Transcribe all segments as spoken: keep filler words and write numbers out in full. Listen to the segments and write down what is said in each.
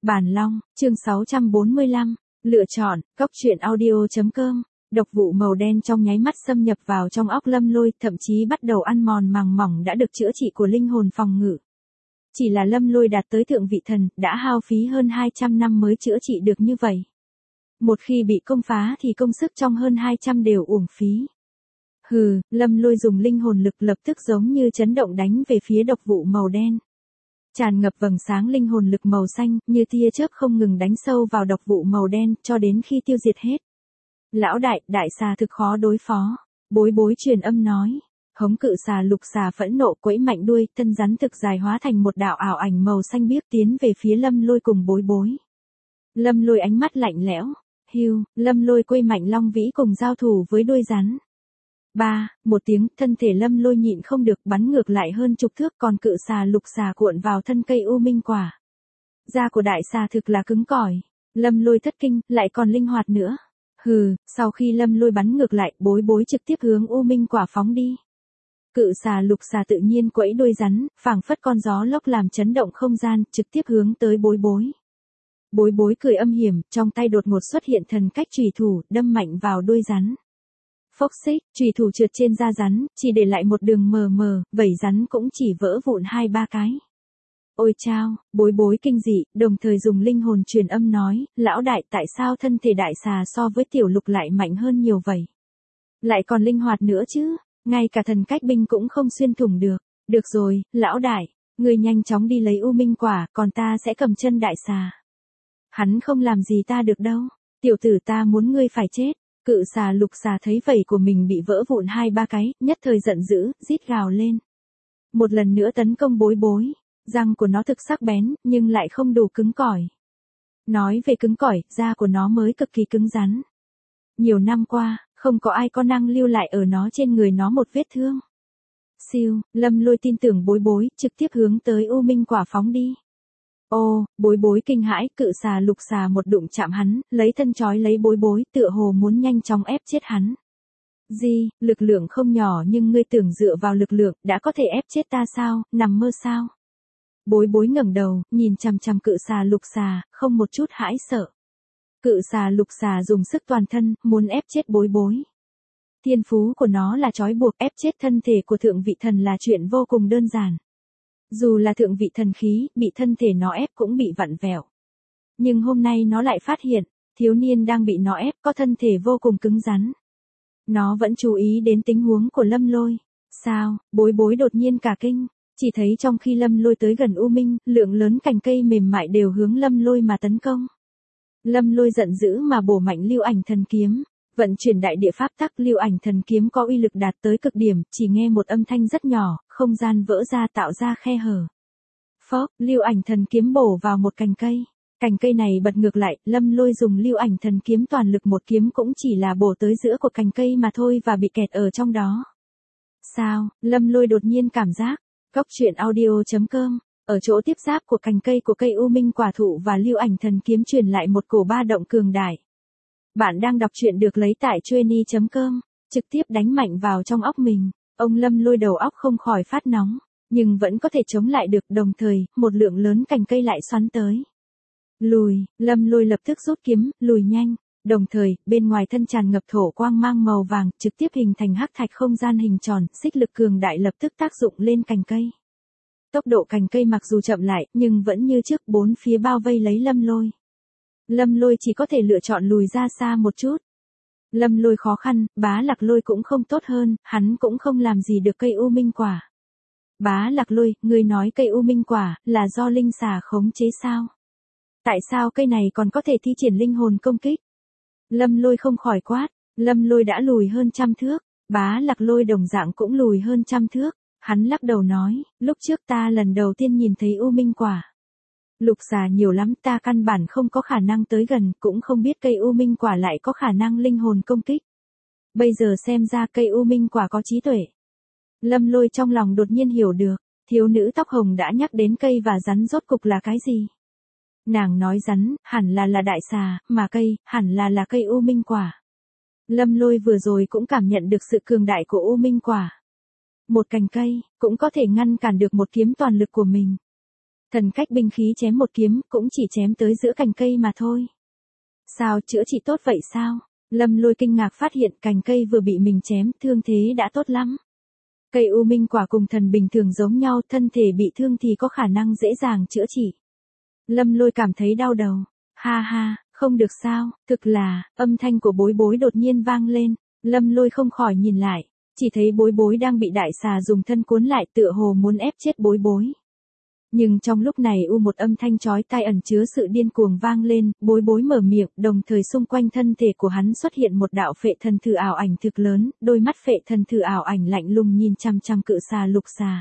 Bản Long, chương sáu trăm bốn mươi lăm, lựa chọn, cốc truyện audio.com, độc vụ màu đen trong nháy mắt xâm nhập vào trong óc Lâm Lôi, thậm chí bắt đầu ăn mòn màng mỏng đã được chữa trị của linh hồn phòng ngự. Chỉ là Lâm Lôi đạt tới thượng vị thần, đã hao phí hơn hai trăm năm mới chữa trị được như vậy. Một khi bị công phá thì công sức trong hơn hai trăm đều uổng phí. Hừ, Lâm Lôi dùng linh hồn lực lập tức giống như chấn động đánh về phía độc vụ màu đen. Tràn ngập vầng sáng linh hồn lực màu xanh, như tia chớp không ngừng đánh sâu vào độc vụ màu đen, cho đến khi tiêu diệt hết. Lão đại, đại xà thực khó đối phó. Bối bối truyền âm nói. Hống cự xà lục xà phẫn nộ quẫy mạnh đuôi, thân rắn thực dài hóa thành một đạo ảo ảnh màu xanh biếc tiến về phía Lâm Lôi cùng bối bối. Lâm Lôi ánh mắt lạnh lẽo. Hiu, Lâm Lôi quây mạnh long vĩ cùng giao thủ với đuôi rắn. Ba, một tiếng, thân thể Lâm Lôi nhịn không được bắn ngược lại hơn chục thước, còn cự xà lục xà cuộn vào thân cây u minh quả. Da của đại xà thực là cứng cỏi. Lâm Lôi thất kinh, lại còn linh hoạt nữa. Hừ, sau khi Lâm Lôi bắn ngược lại, bối bối trực tiếp hướng u minh quả phóng đi. Cự xà lục xà tự nhiên quẫy đuôi rắn, phảng phất con gió lốc làm chấn động không gian, trực tiếp hướng tới bối bối. Bối bối cười âm hiểm, trong tay đột ngột xuất hiện thần cách chùy thủ, đâm mạnh vào đuôi rắn. Phốc xích, chùy thủ trượt trên da rắn, chỉ để lại một đường mờ mờ, vảy rắn cũng chỉ vỡ vụn hai ba cái. Ôi chao, bối bối kinh dị, đồng thời dùng linh hồn truyền âm nói, lão đại, tại sao thân thể đại xà so với tiểu lục lại mạnh hơn nhiều vậy? Lại còn linh hoạt nữa chứ, ngay cả thần cách binh cũng không xuyên thủng được. Được rồi, lão đại, người nhanh chóng đi lấy u minh quả, còn ta sẽ cầm chân đại xà. Hắn không làm gì ta được đâu, tiểu tử ta muốn ngươi phải chết. Cự xà lục xà thấy vảy của mình bị vỡ vụn hai ba cái, nhất thời giận dữ, rít gào lên. Một lần nữa tấn công bối bối, răng của nó thực sắc bén, nhưng lại không đủ cứng cỏi. Nói về cứng cỏi, da của nó mới cực kỳ cứng rắn. Nhiều năm qua, không có ai có năng lưu lại ở nó trên người nó một vết thương. Siêu, Lâm Lôi tin tưởng bối bối, trực tiếp hướng tới u minh quả phóng đi. Ô, bối bối kinh hãi, cự xà lục xà một đụng chạm hắn, lấy thân trói lấy bối bối, tựa hồ muốn nhanh chóng ép chết hắn. Gì, lực lượng không nhỏ nhưng ngươi tưởng dựa vào lực lượng, đã có thể ép chết ta sao, nằm mơ sao? Bối bối ngẩng đầu, nhìn chằm chằm cự xà lục xà, không một chút hãi sợ. Cự xà lục xà dùng sức toàn thân, muốn ép chết bối bối. Thiên phú của nó là trói buộc, ép chết thân thể của thượng vị thần là chuyện vô cùng đơn giản. Dù là thượng vị thần khí, bị thân thể nó ép cũng bị vặn vẹo. Nhưng hôm nay nó lại phát hiện, thiếu niên đang bị nó ép có thân thể vô cùng cứng rắn. Nó vẫn chú ý đến tình huống của Lâm Lôi. Sao, bối bối đột nhiên cả kinh, chỉ thấy trong khi Lâm Lôi tới gần U Minh, lượng lớn cành cây mềm mại đều hướng Lâm Lôi mà tấn công. Lâm Lôi giận dữ mà bổ mạnh lưu ảnh thần kiếm. Vận chuyển đại địa pháp tắc, lưu ảnh thần kiếm có uy lực đạt tới cực điểm, chỉ nghe một âm thanh rất nhỏ, không gian vỡ ra tạo ra khe hở. Phốc, lưu ảnh thần kiếm bổ vào một cành cây. Cành cây này bật ngược lại, Lâm Lôi dùng lưu ảnh thần kiếm toàn lực một kiếm cũng chỉ là bổ tới giữa của cành cây mà thôi và bị kẹt ở trong đó. Sao, Lâm Lôi đột nhiên cảm giác, cốc truyện audio.com, ở chỗ tiếp giáp của cành cây của cây u minh quả thụ và lưu ảnh thần kiếm truyền lại một cổ ba động cường đại. Bạn đang đọc truyện được lấy tại chueny chấm com, trực tiếp đánh mạnh vào trong óc mình. Ông Lâm Lôi đầu óc không khỏi phát nóng, nhưng vẫn có thể chống lại được, đồng thời, một lượng lớn cành cây lại xoắn tới. Lùi, Lâm Lôi lập tức rút kiếm, lùi nhanh, đồng thời, bên ngoài thân tràn ngập thổ quang mang màu vàng, trực tiếp hình thành hắc thạch không gian hình tròn, xích lực cường đại lập tức tác dụng lên cành cây. Tốc độ cành cây mặc dù chậm lại, nhưng vẫn như trước bốn phía bao vây lấy Lâm Lôi. Lâm Lôi chỉ có thể lựa chọn lùi ra xa một chút. Lâm Lôi khó khăn, Bá Lạc Lôi cũng không tốt hơn, hắn cũng không làm gì được cây u minh quả. Bá Lạc Lôi, ngươi nói cây u minh quả, là do linh xà khống chế sao? Tại sao cây này còn có thể thi triển linh hồn công kích? Lâm Lôi không khỏi quát, Lâm Lôi đã lùi hơn trăm thước, Bá Lạc Lôi đồng dạng cũng lùi hơn trăm thước. Hắn lắc đầu nói, lúc trước ta lần đầu tiên nhìn thấy u minh quả. Lục xà nhiều lắm, ta căn bản không có khả năng tới gần, cũng không biết cây u minh quả lại có khả năng linh hồn công kích. Bây giờ xem ra cây u minh quả có trí tuệ. Lâm Lôi trong lòng đột nhiên hiểu được, thiếu nữ tóc hồng đã nhắc đến cây và rắn rốt cục là cái gì. Nàng nói rắn, hẳn là là đại xà, mà cây, hẳn là là cây u minh quả. Lâm Lôi vừa rồi cũng cảm nhận được sự cường đại của u minh quả. Một cành cây, cũng có thể ngăn cản được một kiếm toàn lực của mình. Thần cách binh khí chém một kiếm, cũng chỉ chém tới giữa cành cây mà thôi. Sao, chữa trị tốt vậy sao? Lâm Lôi kinh ngạc phát hiện cành cây vừa bị mình chém, thương thế đã tốt lắm. Cây u minh quả cùng thần bình thường giống nhau, thân thể bị thương thì có khả năng dễ dàng chữa trị. Lâm Lôi cảm thấy đau đầu. Ha ha, không được sao, thực là, âm thanh của Bối Bối đột nhiên vang lên. Lâm Lôi không khỏi nhìn lại, chỉ thấy Bối Bối đang bị đại xà dùng thân cuốn lại tựa hồ muốn ép chết Bối Bối. Nhưng trong lúc này u một âm thanh chói tai ẩn chứa sự điên cuồng vang lên, Bối Bối mở miệng, đồng thời xung quanh thân thể của hắn xuất hiện một đạo phệ thần thử ảo ảnh thực lớn, đôi mắt phệ thần thử ảo ảnh lạnh lùng nhìn chăm chăm cự xà lục xà.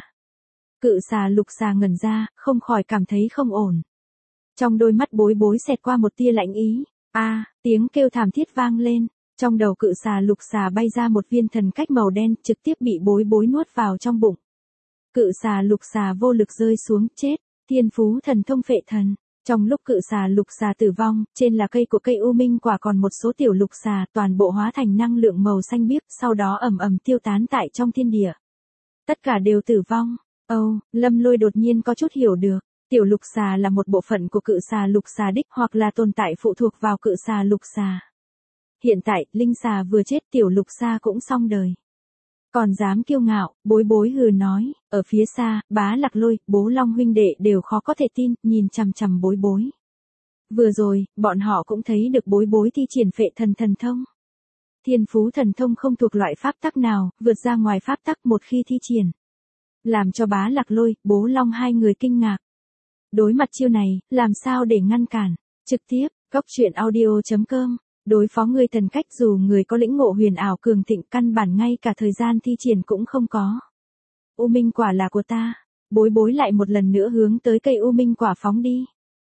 Cự xà lục xà ngẩn ra, không khỏi cảm thấy không ổn. Trong đôi mắt Bối Bối xẹt qua một tia lạnh ý, a, à, tiếng kêu thảm thiết vang lên, trong đầu cự xà lục xà bay ra một viên thần cách màu đen, trực tiếp bị Bối Bối nuốt vào trong bụng. Cự xà lục xà vô lực rơi xuống, chết, thiên phú thần thông phệ thần. Trong lúc cự xà lục xà tử vong, trên là cây của cây u minh quả còn một số tiểu lục xà toàn bộ hóa thành năng lượng màu xanh biếc, sau đó ầm ầm tiêu tán tại trong thiên địa. Tất cả đều tử vong. Âu, oh, Lâm Lôi đột nhiên có chút hiểu được, tiểu lục xà là một bộ phận của cự xà lục xà đích hoặc là tồn tại phụ thuộc vào cự xà lục xà. Hiện tại, linh xà vừa chết tiểu lục xà cũng xong đời. Còn dám kiêu ngạo, Bối Bối hừ nói, ở phía xa, Bá Lạc Lôi, Bố Long huynh đệ đều khó có thể tin, nhìn chằm chằm Bối Bối. Vừa rồi, bọn họ cũng thấy được Bối Bối thi triển phệ thần thần thông. Thiên phú thần thông không thuộc loại pháp tắc nào, vượt ra ngoài pháp tắc một khi thi triển. Làm cho Bá Lạc Lôi, Bố Long hai người kinh ngạc. Đối mặt chiêu này, làm sao để ngăn cản? Trực tiếp, góc truyện audio chấm com. Đối phó người thần cách dù người có lĩnh ngộ huyền ảo cường thịnh căn bản ngay cả thời gian thi triển cũng không có. U minh quả là của ta. Bối Bối lại một lần nữa hướng tới cây u minh quả phóng đi.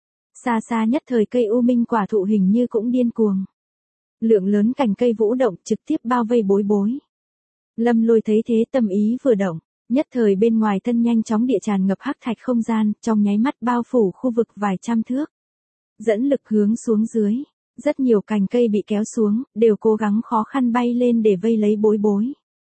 Xa xa nhất thời cây u minh quả thụ hình như cũng điên cuồng. Lượng lớn cành cây vũ động trực tiếp bao vây Bối Bối. Lâm Lôi thấy thế tâm ý vừa động, nhất thời bên ngoài thân nhanh chóng địa tràn ngập hắc thạch không gian, trong nháy mắt bao phủ khu vực vài trăm thước. Dẫn lực hướng xuống dưới. Rất nhiều cành cây bị kéo xuống, đều cố gắng khó khăn bay lên để vây lấy Bối Bối.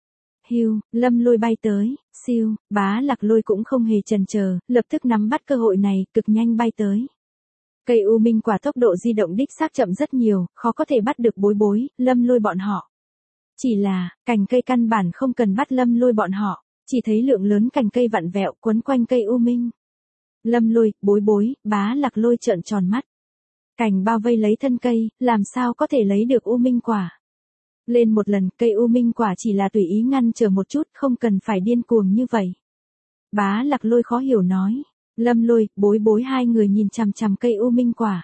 Hiu, Lâm Lôi bay tới, siêu, Bá Lạc Lôi cũng không hề chần chờ, lập tức nắm bắt cơ hội này, cực nhanh bay tới. Cây u minh quả tốc độ di động đích xác chậm rất nhiều, khó có thể bắt được Bối Bối, Lâm Lôi bọn họ. Chỉ là, cành cây căn bản không cần bắt Lâm Lôi bọn họ, chỉ thấy lượng lớn cành cây vặn vẹo quấn quanh cây u minh. Lâm Lôi, Bối Bối, Bá Lạc Lôi trợn tròn mắt. Cành bao vây lấy thân cây, làm sao có thể lấy được u minh quả. Lên một lần, cây u minh quả chỉ là tùy ý ngăn trở một chút, không cần phải điên cuồng như vậy. Bá Lạc Lôi khó hiểu nói. Lâm Lôi, Bối Bối hai người nhìn chằm chằm cây u minh quả.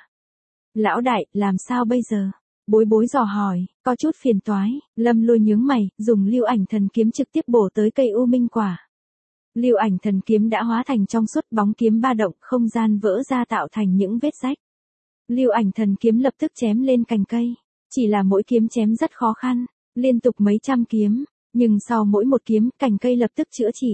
Lão đại, làm sao bây giờ? Bối Bối dò hỏi, có chút phiền toái. Lâm Lôi nhướng mày, dùng lưu ảnh thần kiếm trực tiếp bổ tới cây u minh quả. Lưu ảnh thần kiếm đã hóa thành trong suốt, bóng kiếm ba động, không gian vỡ ra tạo thành những vết rách. Lưu ảnh thần kiếm lập tức chém lên cành cây. Chỉ là mỗi kiếm chém rất khó khăn, liên tục mấy trăm kiếm, nhưng sau mỗi một kiếm, cành cây lập tức chữa trị.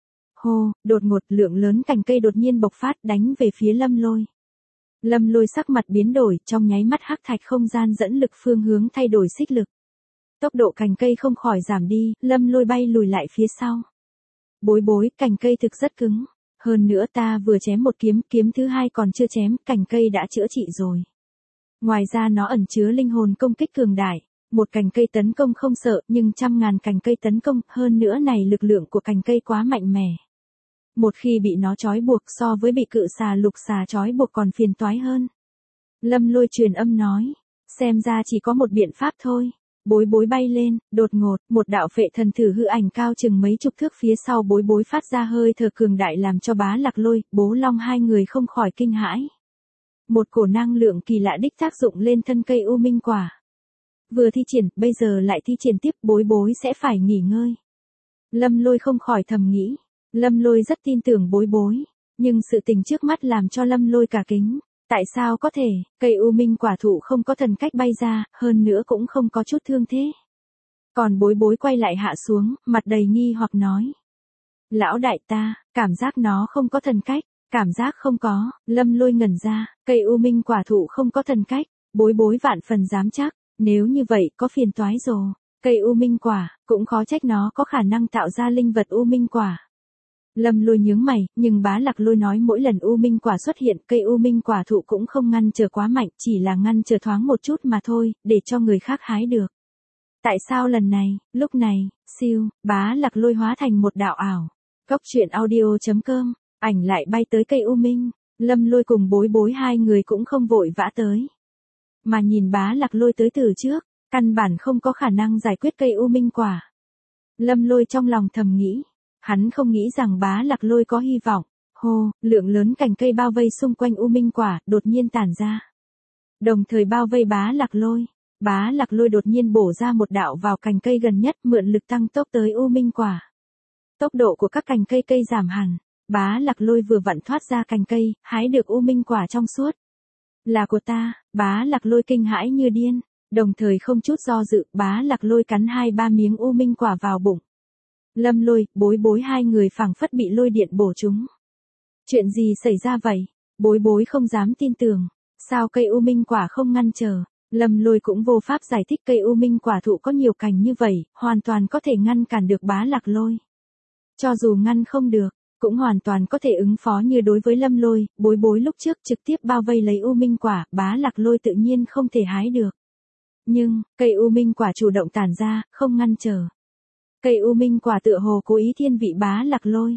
Hô, đột ngột lượng lớn cành cây đột nhiên bộc phát đánh về phía Lâm Lôi. Lâm Lôi sắc mặt biến đổi, trong nháy mắt hắc thạch không gian dẫn lực phương hướng thay đổi xích lực. Tốc độ cành cây không khỏi giảm đi, Lâm Lôi bay lùi lại phía sau. Bối Bối, cành cây thực rất cứng. Hơn nữa ta vừa chém một kiếm, kiếm thứ hai còn chưa chém, cành cây đã chữa trị rồi. Ngoài ra nó ẩn chứa linh hồn công kích cường đại. Một cành cây tấn công không sợ, nhưng trăm ngàn cành cây tấn công, hơn nữa này lực lượng của cành cây quá mạnh mẽ. Một khi bị nó trói buộc so với bị cự xà lục xà trói buộc còn phiền toái hơn. Lâm Lôi truyền âm nói, xem ra chỉ có một biện pháp thôi. Bối Bối bay lên, đột ngột, một đạo phệ thần thử hư ảnh cao chừng mấy chục thước phía sau Bối Bối phát ra hơi thở cường đại làm cho Bá Lạc Lôi, Bố Long hai người không khỏi kinh hãi. Một cổ năng lượng kỳ lạ đích tác dụng lên thân cây u minh quả. Vừa thi triển, bây giờ lại thi triển tiếp, Bối Bối sẽ phải nghỉ ngơi. Lâm Lôi không khỏi thầm nghĩ. Lâm Lôi rất tin tưởng Bối Bối, nhưng sự tình trước mắt làm cho Lâm Lôi cả kính. Tại sao có thể, cây u minh quả thụ không có thần cách bay ra, hơn nữa cũng không có chút thương thế. Còn Bối Bối quay lại hạ xuống, mặt đầy nghi hoặc nói. Lão đại ta, cảm giác nó không có thần cách, cảm giác không có, Lâm Lôi ngẩn ra, cây u minh quả thụ không có thần cách, Bối Bối vạn phần dám chắc, nếu như vậy có phiền toái rồi. Cây u minh quả, cũng khó trách nó có khả năng tạo ra linh vật u minh quả. Lâm Lôi nhướng mày, nhưng Bá Lạc Lôi nói mỗi lần U Minh quả xuất hiện, cây U Minh quả thụ cũng không ngăn trở quá mạnh, chỉ là ngăn trở thoáng một chút mà thôi, để cho người khác hái được. Tại sao lần này, lúc này, siêu, Bá Lạc Lôi hóa thành một đạo ảo. Cốc truyện audio chấm com, ảnh lại bay tới cây U Minh, Lâm Lôi cùng Bối Bối hai người cũng không vội vã tới. Mà nhìn Bá Lạc Lôi tới từ trước, căn bản không có khả năng giải quyết cây U Minh quả. Lâm Lôi trong lòng thầm nghĩ, hắn không nghĩ rằng Bá Lạc Lôi có hy vọng. Hô, lượng lớn cành cây bao vây xung quanh U Minh quả, đột nhiên tản ra. Đồng thời bao vây Bá Lạc Lôi. Bá Lạc Lôi đột nhiên bổ ra một đạo vào cành cây gần nhất, mượn lực tăng tốc tới U Minh quả. Tốc độ của các cành cây cây giảm hẳn. Bá Lạc Lôi vừa vặn thoát ra cành cây, hái được U Minh quả trong suốt. Là của ta, Bá Lạc Lôi kinh hãi như điên. Đồng thời không chút do dự, Bá Lạc Lôi cắn hai ba miếng U Minh quả vào bụng. Lâm Lôi, Bối Bối hai người phảng phất bị lôi điện bổ chúng. Chuyện gì xảy ra vậy? Bối Bối không dám tin tưởng. Sao cây U Minh quả không ngăn trở? Lâm Lôi cũng vô pháp giải thích cây U Minh quả thụ có nhiều cành như vậy, hoàn toàn có thể ngăn cản được Bá Lạc Lôi. Cho dù ngăn không được, cũng hoàn toàn có thể ứng phó như đối với Lâm Lôi, Bối Bối lúc trước trực tiếp bao vây lấy U Minh quả, Bá Lạc Lôi tự nhiên không thể hái được. Nhưng, cây U Minh quả chủ động tản ra, không ngăn trở. Cây U Minh quả tựa hồ cố ý thiên vị Bá Lạc Lôi.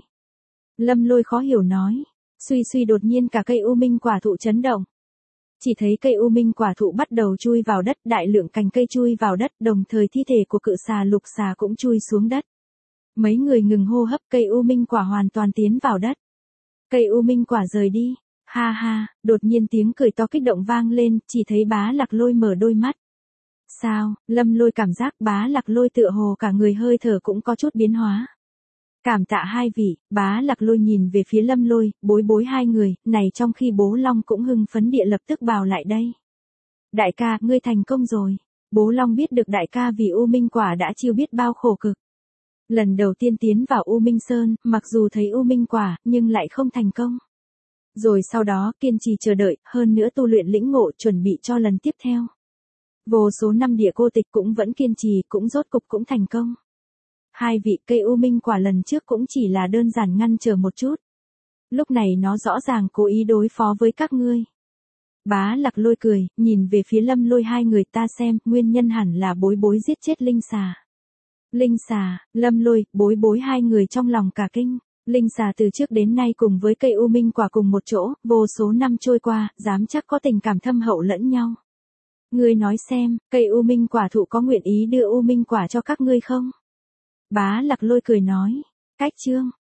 Lâm Lôi khó hiểu nói, suy suy đột nhiên cả cây U Minh quả thụ chấn động. Chỉ thấy cây U Minh quả thụ bắt đầu chui vào đất, đại lượng cành cây chui vào đất, đồng thời thi thể của cự xà lục xà cũng chui xuống đất. Mấy người ngừng hô hấp, cây U Minh quả hoàn toàn tiến vào đất. Cây U Minh quả rời đi, ha ha, đột nhiên tiếng cười to kích động vang lên, chỉ thấy Bá Lạc Lôi mở đôi mắt. Sao, Lâm Lôi cảm giác Bá Lạc Lôi tựa hồ cả người hơi thở cũng có chút biến hóa. Cảm tạ hai vị, Bá Lạc Lôi nhìn về phía Lâm Lôi, Bối Bối hai người, này trong khi Bố Long cũng hưng phấn địa lập tức bào lại đây. Đại ca, ngươi thành công rồi. Bố Long biết được đại ca vì U Minh quả đã chịu biết bao khổ cực. Lần đầu tiên tiến vào U Minh Sơn, mặc dù thấy U Minh quả, nhưng lại không thành công. Rồi sau đó, kiên trì chờ đợi, hơn nữa tu luyện lĩnh ngộ chuẩn bị cho lần tiếp theo. Vô số năm địa cô tịch cũng vẫn kiên trì, cũng rốt cục cũng thành công. Hai vị, cây U Minh quả lần trước cũng chỉ là đơn giản ngăn trở một chút. Lúc này nó rõ ràng cố ý đối phó với các ngươi. Bá Lạc Lôi cười, nhìn về phía Lâm Lôi hai người, ta xem, nguyên nhân hẳn là Bối Bối giết chết linh xà. Linh xà, Lâm Lôi, Bối Bối hai người trong lòng cả kinh. Linh xà từ trước đến nay cùng với cây U Minh quả cùng một chỗ, vô số năm trôi qua, dám chắc có tình cảm thâm hậu lẫn nhau. Ngươi nói xem, cây U Minh quả thụ có nguyện ý đưa U Minh quả cho các ngươi không? Bá Lạc Lôi cười nói, cách chương,